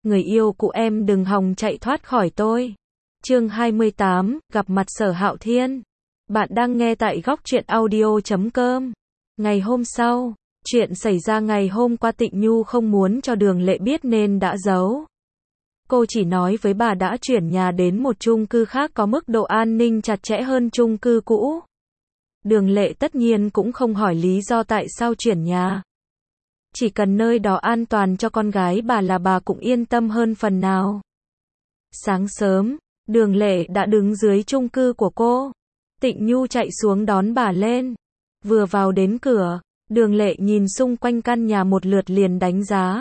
người yêu cũ em đừng hòng chạy thoát khỏi tôi. Chương 28, gặp mặt Sở Hạo Thiên. Bạn đang nghe tại góc truyện audio.com. Ngày hôm sau, chuyện xảy ra ngày hôm qua Tịnh Nhu không muốn cho Đường Lệ biết nên đã giấu. Cô chỉ nói với bà đã chuyển nhà đến một chung cư khác có mức độ an ninh chặt chẽ hơn chung cư cũ. Đường Lệ tất nhiên cũng không hỏi lý do tại sao chuyển nhà. Chỉ cần nơi đó an toàn cho con gái bà là bà cũng yên tâm hơn phần nào. Sáng sớm, Đường Lệ đã đứng dưới chung cư của cô. Tịnh Nhu chạy xuống đón bà lên. Vừa vào đến cửa, Đường Lệ nhìn xung quanh căn nhà một lượt liền đánh giá.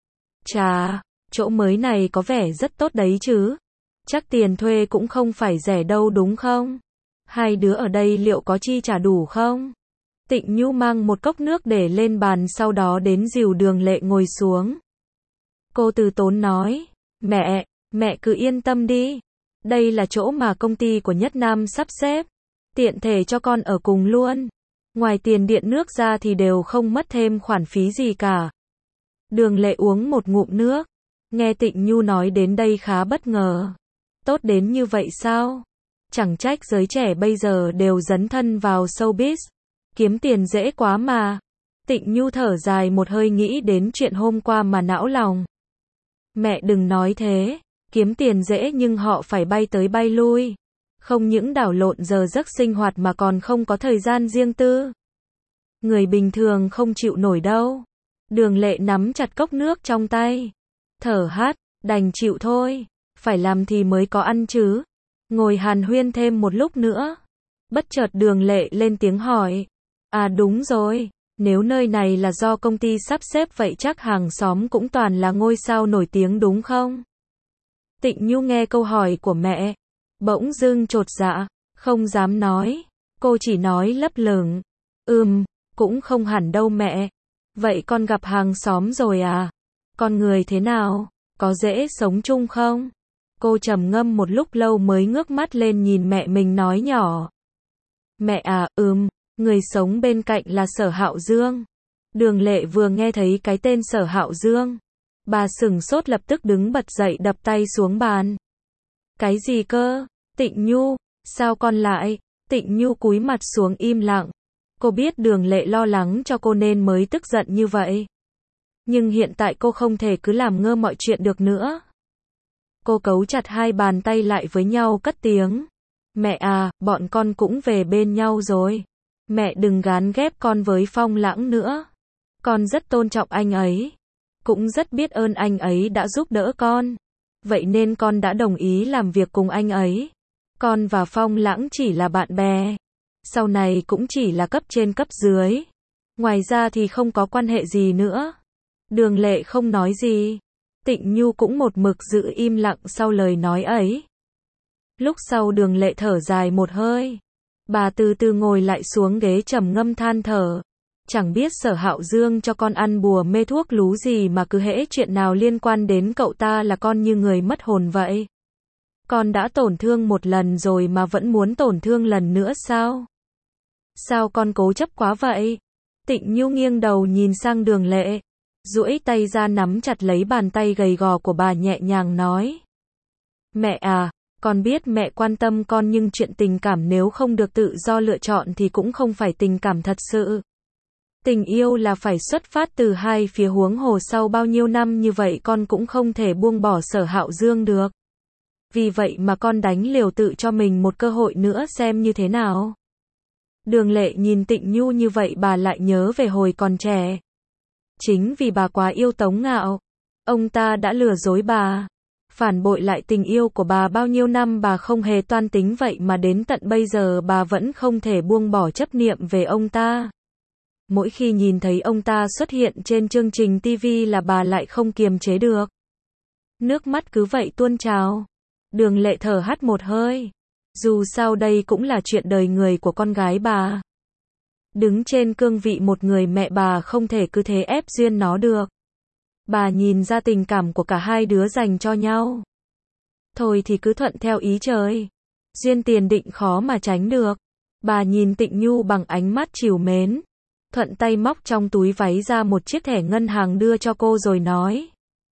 Chà, chỗ mới này có vẻ rất tốt đấy chứ. Chắc tiền thuê cũng không phải rẻ đâu đúng không? Hai đứa ở đây liệu có chi trả đủ không? Tịnh Nhu mang một cốc nước để lên bàn sau đó đến dìu Đường Lệ ngồi xuống. Cô từ tốn nói, mẹ cứ yên tâm đi. Đây là chỗ mà công ty của Nhất Nam sắp xếp. Tiện thể cho con ở cùng luôn. Ngoài tiền điện nước ra thì đều không mất thêm khoản phí gì cả. Đường Lệ uống một ngụm nước. Nghe Tịnh Nhu nói đến đây khá bất ngờ. Tốt đến như vậy sao? Chẳng trách giới trẻ bây giờ đều dấn thân vào showbiz. Kiếm tiền dễ quá mà. Tịnh Nhu thở dài một hơi nghĩ đến chuyện hôm qua mà não lòng. Mẹ đừng nói thế. Kiếm tiền dễ nhưng họ phải bay tới bay lui. Không những đảo lộn giờ giấc sinh hoạt mà còn không có thời gian riêng tư. Người bình thường không chịu nổi đâu. Đường Lệ nắm chặt cốc nước trong tay. Thở hắt, đành chịu thôi. Phải làm thì mới có ăn chứ. Ngồi hàn huyên thêm một lúc nữa. Bất chợt Đường Lệ lên tiếng hỏi. À đúng rồi, nếu nơi này là do công ty sắp xếp vậy chắc hàng xóm cũng toàn là ngôi sao nổi tiếng đúng không? Tịnh Nhu nghe câu hỏi của mẹ, bỗng dưng chột dạ, không dám nói. Cô chỉ nói lấp lửng. Cũng không hẳn đâu mẹ. Vậy con gặp hàng xóm rồi à? Con người thế nào? Có dễ sống chung không? Cô trầm ngâm một lúc lâu mới ngước mắt lên nhìn mẹ mình nói nhỏ. Mẹ à, người sống bên cạnh là Sở Hạo Dương. Đường Lệ vừa nghe thấy cái tên Sở Hạo Dương, bà sửng sốt lập tức đứng bật dậy đập tay xuống bàn. Cái gì cơ? Tịnh Nhu, sao con lại? Tịnh Nhu cúi mặt xuống im lặng. Cô biết Đường Lệ lo lắng cho cô nên mới tức giận như vậy. Nhưng hiện tại cô không thể cứ làm ngơ mọi chuyện được nữa. Cô cấu chặt hai bàn tay lại với nhau cất tiếng. Mẹ à, bọn con cũng về bên nhau rồi. Mẹ đừng gán ghép con với Phong Lãng nữa. Con rất tôn trọng anh ấy. Cũng rất biết ơn anh ấy đã giúp đỡ con. Vậy nên con đã đồng ý làm việc cùng anh ấy. Con và Phong Lãng chỉ là bạn bè. Sau này cũng chỉ là cấp trên cấp dưới. Ngoài ra thì không có quan hệ gì nữa. Đường Lệ không nói gì. Tịnh Nhu cũng một mực giữ im lặng sau lời nói ấy. Lúc sau Đường Lệ thở dài một hơi. Bà từ từ ngồi lại xuống ghế trầm ngâm than thở. Chẳng biết Sở Hạo Dương cho con ăn bùa mê thuốc lú gì mà cứ hễ chuyện nào liên quan đến cậu ta là con như người mất hồn vậy. Con đã tổn thương một lần rồi mà vẫn muốn tổn thương lần nữa sao? Sao con cố chấp quá vậy? Tịnh Nhu nghiêng đầu nhìn sang Đường Lệ, duỗi tay ra nắm chặt lấy bàn tay gầy gò của bà nhẹ nhàng nói. Mẹ à, con biết mẹ quan tâm con nhưng chuyện tình cảm nếu không được tự do lựa chọn thì cũng không phải tình cảm thật sự. Tình yêu là phải xuất phát từ hai phía, huống hồ sau bao nhiêu năm như vậy con cũng không thể buông bỏ Sở Hạo Dương được. Vì vậy mà con đánh liều tự cho mình một cơ hội nữa xem như thế nào. Đường Lệ nhìn Tịnh Nhu như vậy bà lại nhớ về hồi còn trẻ. Chính vì bà quá yêu Tống Ngạo, ông ta đã lừa dối bà, phản bội lại tình yêu của bà bao nhiêu năm bà không hề toan tính, vậy mà đến tận bây giờ bà vẫn không thể buông bỏ chấp niệm về ông ta. Mỗi khi nhìn thấy ông ta xuất hiện trên chương trình TV là bà lại không kiềm chế được. Nước mắt cứ vậy tuôn trào. Đường Lệ thở hắt một hơi. Dù sao đây cũng là chuyện đời người của con gái bà. Đứng trên cương vị một người mẹ bà không thể cứ thế ép duyên nó được. Bà nhìn ra tình cảm của cả hai đứa dành cho nhau. Thôi thì cứ thuận theo ý trời. Duyên tiền định khó mà tránh được. Bà nhìn Tịnh Nhu bằng ánh mắt trìu mến. Thuận tay móc trong túi váy ra một chiếc thẻ ngân hàng đưa cho cô rồi nói.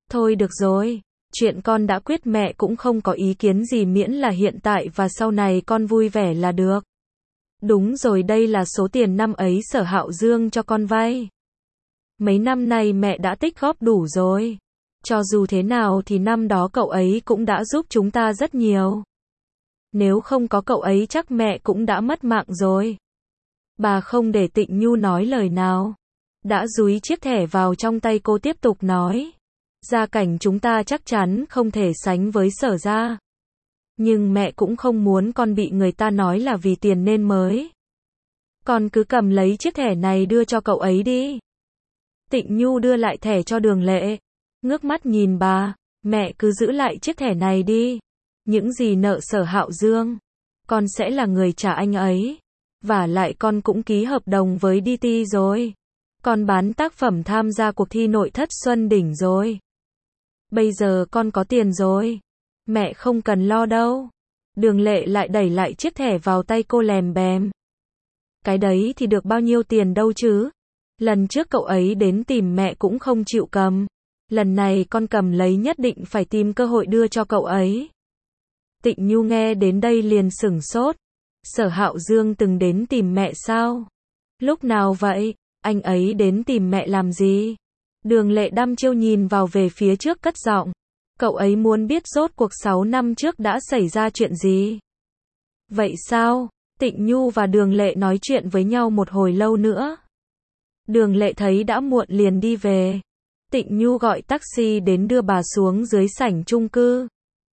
Thôi được rồi. Chuyện con đã quyết mẹ cũng không có ý kiến gì miễn là hiện tại và sau này con vui vẻ là được. Đúng rồi, đây là số tiền năm ấy Sở Hạo Dương cho con vay. Mấy năm nay mẹ đã tích góp đủ rồi. Cho dù thế nào thì năm đó cậu ấy cũng đã giúp chúng ta rất nhiều. Nếu không có cậu ấy chắc mẹ cũng đã mất mạng rồi. Bà không để Tịnh Nhu nói lời nào. Đã dúi chiếc thẻ vào trong tay cô tiếp tục nói. Gia cảnh chúng ta chắc chắn không thể sánh với Sở gia. Nhưng mẹ cũng không muốn con bị người ta nói là vì tiền nên mới. Con cứ cầm lấy chiếc thẻ này đưa cho cậu ấy đi. Tịnh Nhu đưa lại thẻ cho Đường Lệ. Ngước mắt nhìn bà, mẹ cứ giữ lại chiếc thẻ này đi. Những gì nợ Sở Hạo Dương, con sẽ là người trả anh ấy. Vả lại con cũng ký hợp đồng với DT rồi. Con bán tác phẩm tham gia cuộc thi nội thất Xuân Đỉnh rồi. Bây giờ con có tiền rồi. Mẹ không cần lo đâu. Đường Lệ lại đẩy lại chiếc thẻ vào tay cô lèm bèm. Cái đấy thì được bao nhiêu tiền đâu chứ. Lần trước cậu ấy đến tìm mẹ cũng không chịu cầm. Lần này con cầm lấy nhất định phải tìm cơ hội đưa cho cậu ấy. Tịnh Nhu nghe đến đây liền sửng sốt. Sở Hạo Dương từng đến tìm mẹ sao? Lúc nào vậy? Anh ấy đến tìm mẹ làm gì? Đường Lệ đăm chiêu nhìn vào về phía trước cất giọng. Cậu ấy muốn biết rốt cuộc 6 năm trước đã xảy ra chuyện gì? Vậy sao? Tịnh Nhu và Đường Lệ nói chuyện với nhau một hồi lâu nữa. Đường Lệ thấy đã muộn liền đi về. Tịnh Nhu gọi taxi đến đưa bà xuống dưới sảnh chung cư.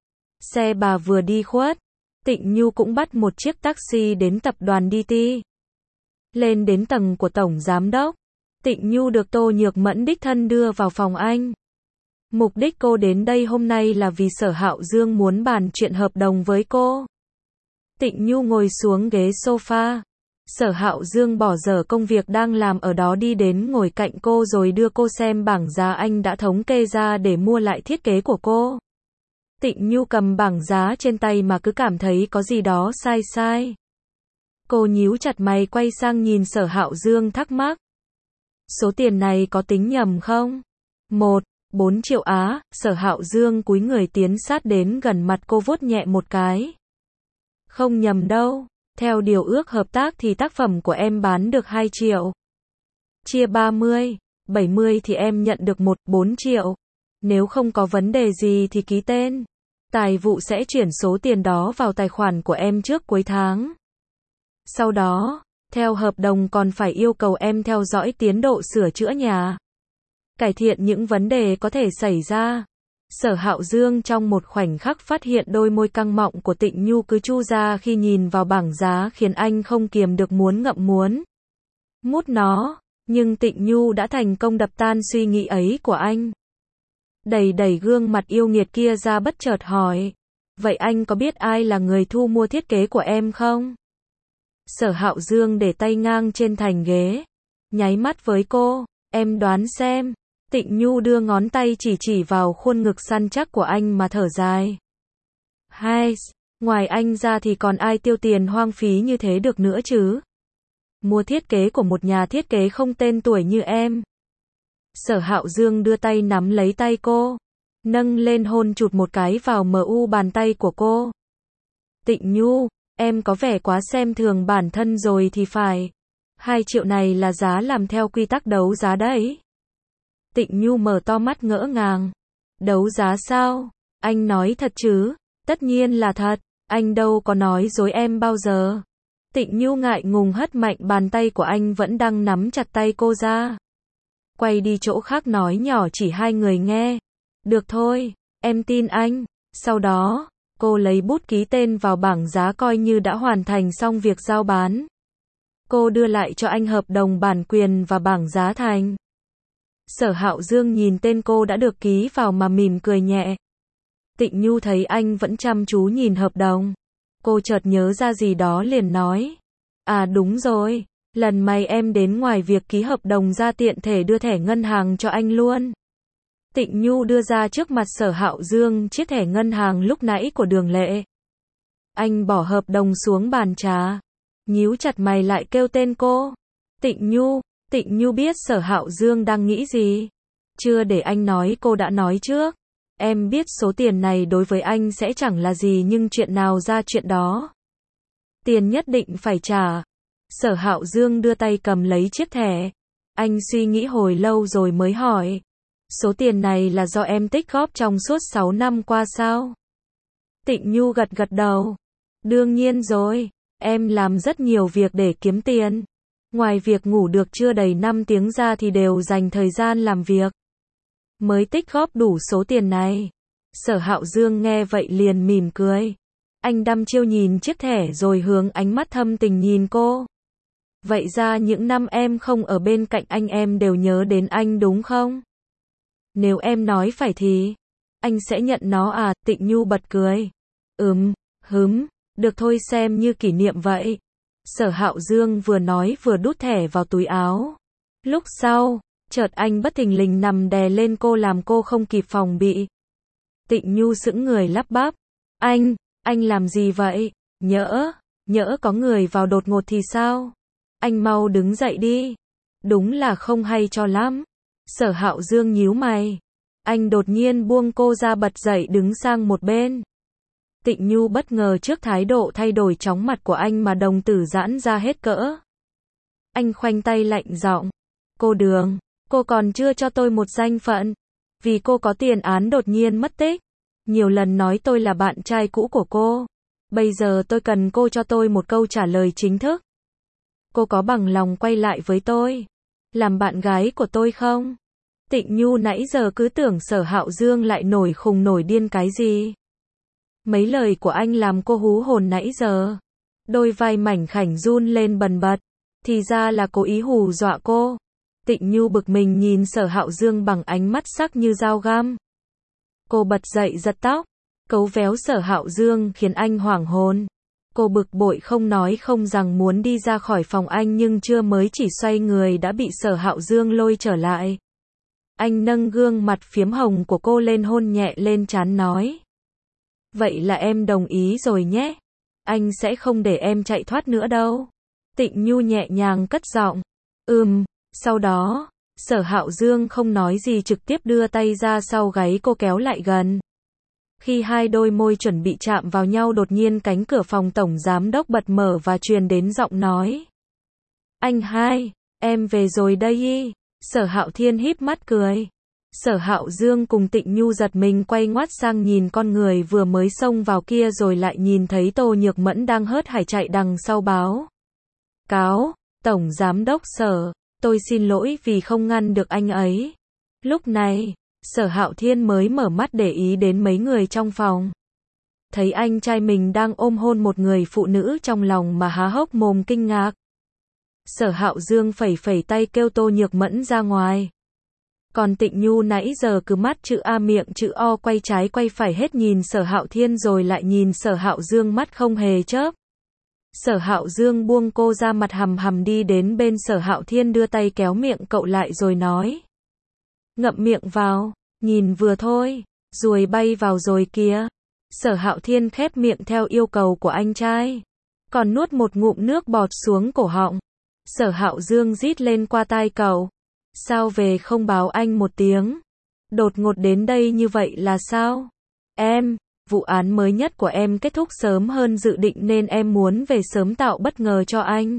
Xe bà vừa đi khuất. Tịnh Nhu cũng bắt một chiếc taxi đến tập đoàn DT. Lên đến tầng của Tổng Giám đốc. Tịnh Nhu được Tô Nhược Mẫn đích thân đưa vào phòng anh. Mục đích cô đến đây hôm nay là vì Sở Hạo Dương muốn bàn chuyện hợp đồng với cô. Tịnh Nhu ngồi xuống ghế sofa. Sở Hạo Dương bỏ dở công việc đang làm ở đó đi đến ngồi cạnh cô rồi đưa cô xem bảng giá anh đã thống kê ra để mua lại thiết kế của cô. Tịnh Nhu cầm bảng giá trên tay mà cứ cảm thấy có gì đó sai sai. Cô nhíu chặt mày quay sang nhìn Sở Hạo Dương thắc mắc. Số tiền này có tính nhầm không? 4 triệu á. Sở Hạo Dương cúi người tiến sát đến gần mặt cô vuốt nhẹ một cái. Không nhầm đâu. Theo điều ước hợp tác thì tác phẩm của em bán được 2 triệu. Chia 30, 70 thì em nhận được 4 triệu. Nếu không có vấn đề gì thì ký tên. Tài vụ sẽ chuyển số tiền đó vào tài khoản của em trước cuối tháng. Sau đó, theo hợp đồng còn phải yêu cầu em theo dõi tiến độ sửa chữa nhà. Cải thiện những vấn đề có thể xảy ra. Sở Hạo Dương trong một khoảnh khắc phát hiện đôi môi căng mọng của Tịnh Nhu cứ chu ra khi nhìn vào bảng giá khiến anh không kiềm được muốn ngậm muốn mút nó. Nhưng Tịnh Nhu đã thành công đập tan suy nghĩ ấy của anh. Đẩy gương mặt yêu nghiệt kia ra bất chợt hỏi. Vậy anh có biết ai là người thu mua thiết kế của em không? Sở Hạo Dương để tay ngang trên thành ghế. Nháy mắt với cô. Em đoán xem. Tịnh Nhu đưa ngón tay chỉ vào khuôn ngực săn chắc của anh mà thở dài. Hai, ngoài anh ra thì còn ai tiêu tiền hoang phí như thế được nữa chứ? Mua thiết kế của một nhà thiết kế không tên tuổi như em. Sở Hạo Dương đưa tay nắm lấy tay cô. Nâng lên hôn chụt một cái vào mu bàn tay của cô. Tịnh Nhu, em có vẻ quá xem thường bản thân rồi thì phải. 2 triệu này là giá làm theo quy tắc đấu giá đấy. Tịnh Nhu mở to mắt ngỡ ngàng. Đấu giá sao? Anh nói thật chứ? Tất nhiên là thật. Anh đâu có nói dối em bao giờ. Tịnh Nhu ngại ngùng hất mạnh bàn tay của anh vẫn đang nắm chặt tay cô ra. Quay đi chỗ khác nói nhỏ chỉ hai người nghe. Được thôi, em tin anh. Sau đó, cô lấy bút ký tên vào bảng giá coi như đã hoàn thành xong việc giao bán. Cô đưa lại cho anh hợp đồng bản quyền và bảng giá thành. Sở Hạo Dương nhìn tên cô đã được ký vào mà mỉm cười nhẹ. Tịnh Nhu thấy anh vẫn chăm chú nhìn hợp đồng. Cô chợt nhớ ra gì đó liền nói. À đúng rồi, lần này em đến ngoài việc ký hợp đồng ra tiện thể đưa thẻ ngân hàng cho anh luôn. Tịnh Nhu đưa ra trước mặt Sở Hạo Dương chiếc thẻ ngân hàng lúc nãy của Đường Lệ. Anh bỏ hợp đồng xuống bàn trà. Nhíu chặt mày lại kêu tên cô. Tịnh Nhu biết Sở Hạo Dương đang nghĩ gì. Chưa để anh nói cô đã nói trước. Em biết số tiền này đối với anh sẽ chẳng là gì nhưng chuyện nào ra chuyện đó. Tiền nhất định phải trả. Sở Hạo Dương đưa tay cầm lấy chiếc thẻ. Anh suy nghĩ hồi lâu rồi mới hỏi. Số tiền này là do em tích góp trong suốt 6 năm qua sao? Tịnh Nhu gật gật đầu. Đương nhiên rồi, em làm rất nhiều việc để kiếm tiền. Ngoài việc ngủ được chưa đầy 5 tiếng ra thì đều dành thời gian làm việc. Mới tích góp đủ số tiền này. Sở Hạo Dương nghe vậy liền mỉm cười. Anh đăm chiêu nhìn chiếc thẻ rồi hướng ánh mắt thâm tình nhìn cô. Vậy ra những năm em không ở bên cạnh anh em đều nhớ đến anh đúng không? Nếu em nói phải thì, anh sẽ nhận nó à? Tịnh Nhu bật cười. Được thôi xem như kỷ niệm vậy. Sở Hạo Dương vừa nói vừa đút thẻ vào túi áo. Lúc sau, chợt anh bất thình lình nằm đè lên cô làm cô không kịp phòng bị. Tịnh Nhu sững người lắp bắp. Anh làm gì vậy? Nhỡ có người vào đột ngột thì sao? Anh mau đứng dậy đi. Đúng là không hay cho lắm. Sở Hạo Dương nhíu mày. Anh đột nhiên buông cô ra bật dậy đứng sang một bên. Tịnh Nhu bất ngờ trước thái độ thay đổi chóng mặt của anh mà đồng tử giãn ra hết cỡ. Anh khoanh tay lạnh giọng. Cô Đường, cô còn chưa cho tôi một danh phận. Vì cô có tiền án đột nhiên mất tích. Nhiều lần nói tôi là bạn trai cũ của cô. Bây giờ tôi cần cô cho tôi một câu trả lời chính thức. Cô có bằng lòng quay lại với tôi, làm bạn gái của tôi không? Tịnh Nhu nãy giờ cứ tưởng Sở Hạo Dương lại nổi khùng nổi điên cái gì. Mấy lời của anh làm cô hú hồn nãy giờ. Đôi vai mảnh khảnh run lên bần bật. Thì ra là cố ý hù dọa cô. Tịnh Nhu bực mình nhìn Sở Hạo Dương bằng ánh mắt sắc như dao găm. Cô bật dậy giật tóc, cấu véo Sở Hạo Dương khiến anh hoảng hồn. Cô bực bội không nói không rằng muốn đi ra khỏi phòng anh nhưng chưa mới chỉ xoay người đã bị Sở Hạo Dương lôi trở lại. Anh nâng gương mặt phiếm hồng của cô lên hôn nhẹ lên trán nói. Vậy là em đồng ý rồi nhé. Anh sẽ không để em chạy thoát nữa đâu. Tịnh Nhu nhẹ nhàng cất giọng. Sau đó, Sở Hạo Dương không nói gì trực tiếp đưa tay ra sau gáy cô kéo lại gần. Khi hai đôi môi chuẩn bị chạm vào nhau đột nhiên cánh cửa phòng tổng giám đốc bật mở và truyền đến giọng nói. Anh hai, em về rồi đây y. Sở Hạo Thiên híp mắt cười. Sở Hạo Dương cùng Tịnh Nhu giật mình quay ngoắt sang nhìn con người vừa mới xông vào kia rồi lại nhìn thấy Tô Nhược Mẫn đang hớt hải chạy đằng sau báo. Cáo, tổng giám đốc Sở, tôi xin lỗi vì không ngăn được anh ấy. Lúc này, Sở Hạo Thiên mới mở mắt để ý đến mấy người trong phòng. Thấy anh trai mình đang ôm hôn một người phụ nữ trong lòng mà há hốc mồm kinh ngạc. Sở Hạo Dương phẩy phẩy tay kêu Tô Nhược Mẫn ra ngoài. Còn Tịnh Nhu nãy giờ cứ mắt chữ A miệng chữ O quay trái quay phải hết nhìn Sở Hạo Thiên rồi lại nhìn Sở Hạo Dương mắt không hề chớp. Sở Hạo Dương buông cô ra mặt hầm hầm đi đến bên Sở Hạo Thiên đưa tay kéo miệng cậu lại rồi nói. Ngậm miệng vào, nhìn vừa thôi, ruồi bay vào rồi kìa. Sở Hạo Thiên khép miệng theo yêu cầu của anh trai. Còn nuốt một ngụm nước bọt xuống cổ họng. Sở Hạo Dương rít lên qua tai cậu. Sao về không báo anh một tiếng? Đột ngột đến đây như vậy là sao? Em, vụ án mới nhất của em kết thúc sớm hơn dự định nên em muốn về sớm tạo bất ngờ cho anh.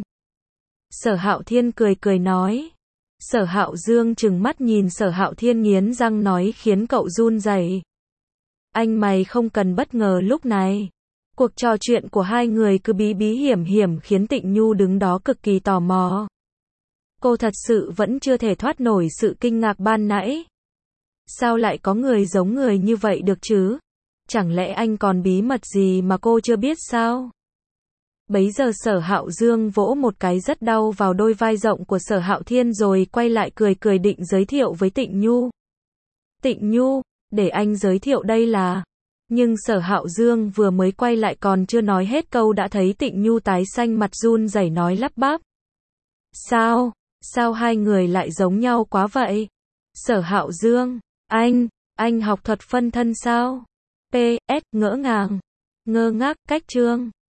Sở Hạo Thiên cười cười nói. Sở Hạo Dương trừng mắt nhìn Sở Hạo Thiên nghiến răng nói khiến cậu run rẩy. Anh mày không cần bất ngờ lúc này. Cuộc trò chuyện của hai người cứ bí bí hiểm hiểm khiến Tịnh Nhu đứng đó cực kỳ tò mò. Cô thật sự vẫn chưa thể thoát nổi sự kinh ngạc ban nãy. Sao lại có người giống người như vậy được chứ? Chẳng lẽ anh còn bí mật gì mà cô chưa biết sao? Bấy giờ Sở Hạo Dương vỗ một cái rất đau vào đôi vai rộng của Sở Hạo Thiên rồi quay lại cười cười định giới thiệu với Tịnh Nhu. Tịnh Nhu, để anh giới thiệu đây là... Nhưng Sở Hạo Dương vừa mới quay lại còn chưa nói hết câu đã thấy Tịnh Nhu tái xanh mặt run rẩy nói lắp bắp. Sao hai người lại giống nhau quá vậy? Sở Hạo Dương, anh học thuật phân thân sao? PS, ngỡ ngàng, ngơ ngác, cách chương.